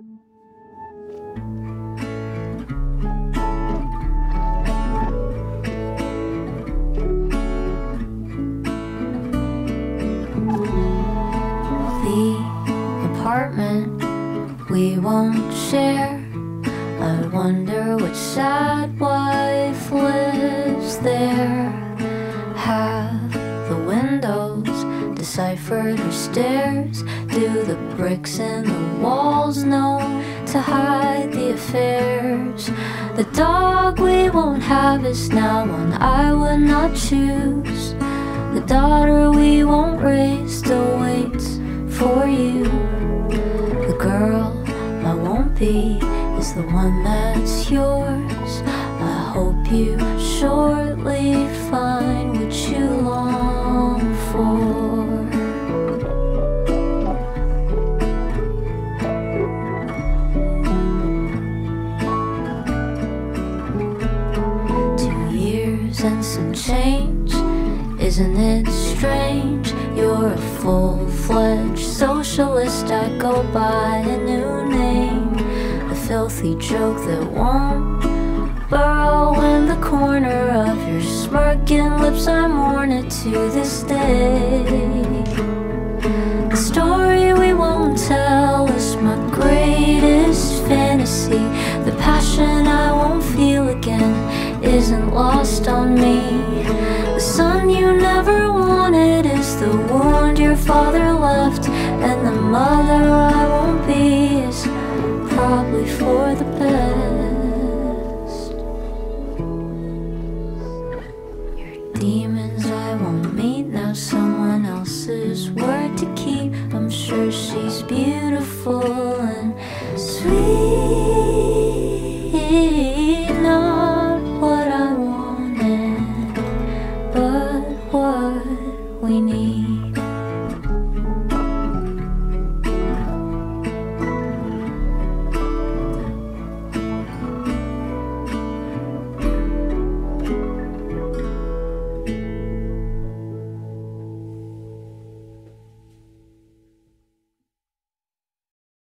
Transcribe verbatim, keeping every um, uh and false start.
Apartment we won't share. I wonder which sad wife lives there. Have the windows deciphered her stairs? Do the bricks in the walls know to hide the affairs? The dog we won't have is now one I would not choose. The daughter we won't raise still waits for you. The girl I won't be is the one that's yours. I hope you shortly find what you long for. Two years and some change, isn't it strange? You're a full-fledged socialist, I go by a new name. A filthy joke that won't burrow in the corner of your smirking lips. I mourn it to this day. The story we won't tell